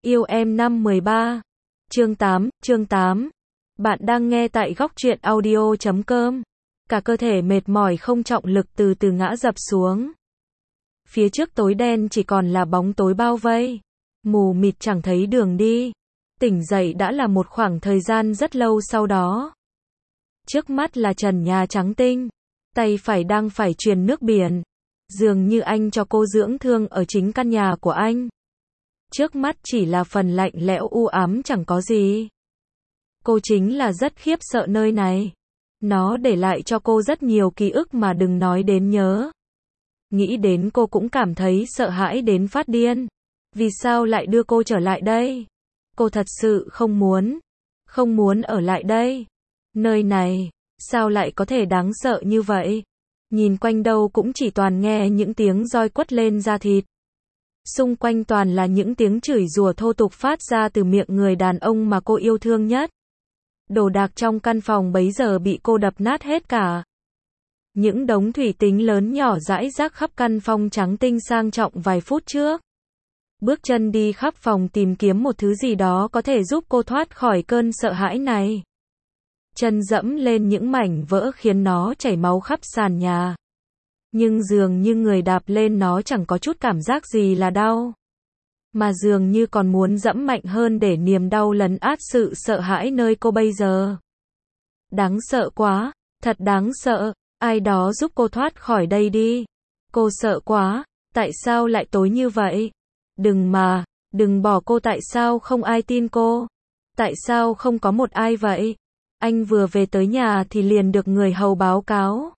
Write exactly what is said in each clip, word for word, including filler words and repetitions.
Yêu em năm mười ba. Chương tám, chương tám. Bạn đang nghe tại góc truyện audio chấm com. Cả cơ thể mệt mỏi không trọng lực từ từ ngã dập xuống. Phía trước tối đen chỉ còn là bóng tối bao vây. Mù mịt chẳng thấy đường đi. Tỉnh dậy đã là một khoảng thời gian rất lâu sau đó. Trước mắt là trần nhà trắng tinh. Tay phải đang phải truyền nước biển. Dường như anh cho cô dưỡng thương ở chính căn nhà của anh. Trước mắt chỉ là phần lạnh lẽo u ám chẳng có gì. Cô chính là rất khiếp sợ nơi này. Nó để lại cho cô rất nhiều ký ức mà đừng nói đến nhớ. Nghĩ đến cô cũng cảm thấy sợ hãi đến phát điên. Vì sao lại đưa cô trở lại đây? Cô thật sự không muốn. Không muốn ở lại đây. Nơi này, sao lại có thể đáng sợ như vậy? Nhìn quanh đâu cũng chỉ toàn nghe những tiếng roi quất lên da thịt. Xung quanh toàn là những tiếng chửi rủa thô tục phát ra từ miệng người đàn ông mà cô yêu thương nhất. Đồ đạc trong căn phòng bấy giờ bị cô đập nát hết cả. Những đống thủy tinh lớn nhỏ rải rác khắp căn phòng trắng tinh sang trọng vài phút trước. Bước chân đi khắp phòng tìm kiếm một thứ gì đó có thể giúp cô thoát khỏi cơn sợ hãi này. Chân dẫm lên những mảnh vỡ khiến nó chảy máu khắp sàn nhà. Nhưng dường như người đạp lên nó chẳng có chút cảm giác gì là đau. Mà dường như còn muốn dẫm mạnh hơn để niềm đau lấn át sự sợ hãi nơi cô bây giờ. Đáng sợ quá, thật đáng sợ, ai đó giúp cô thoát khỏi đây đi. Cô sợ quá, tại sao lại tối như vậy? Đừng mà, đừng bỏ cô, tại sao không ai tin cô? Tại sao không có một ai vậy? Anh vừa về tới nhà thì liền được người hầu báo cáo.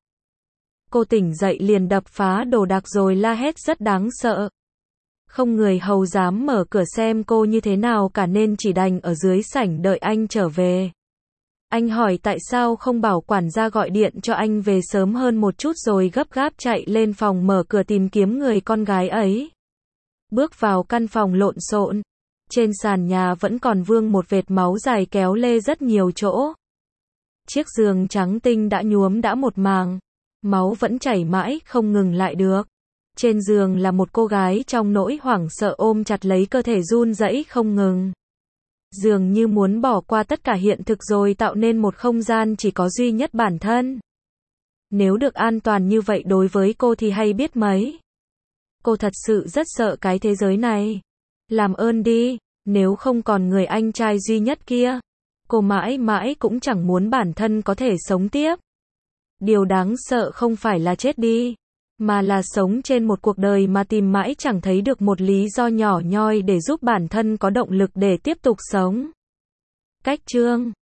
Cô tỉnh dậy liền đập phá đồ đạc rồi la hét rất đáng sợ. Không người hầu dám mở cửa xem cô như thế nào cả nên chỉ đành ở dưới sảnh đợi anh trở về. Anh hỏi tại sao không bảo quản gia gọi điện cho anh về sớm hơn một chút rồi gấp gáp chạy lên phòng mở cửa tìm kiếm người con gái ấy. Bước vào căn phòng lộn xộn. Trên sàn nhà vẫn còn vương một vệt máu dài kéo lê rất nhiều chỗ. Chiếc giường trắng tinh đã nhuốm đã một màng. Máu vẫn chảy mãi không ngừng lại được. Trên giường là một cô gái trong nỗi hoảng sợ ôm chặt lấy cơ thể run rẩy không ngừng. Dường như muốn bỏ qua tất cả hiện thực rồi tạo nên một không gian chỉ có duy nhất bản thân. Nếu được an toàn như vậy đối với cô thì hay biết mấy. Cô thật sự rất sợ cái thế giới này. Làm ơn đi, nếu không còn người anh trai duy nhất kia, cô mãi mãi cũng chẳng muốn bản thân có thể sống tiếp. Điều đáng sợ không phải là chết đi, mà là sống trên một cuộc đời mà tìm mãi chẳng thấy được một lý do nhỏ nhoi để giúp bản thân có động lực để tiếp tục sống. Cách chương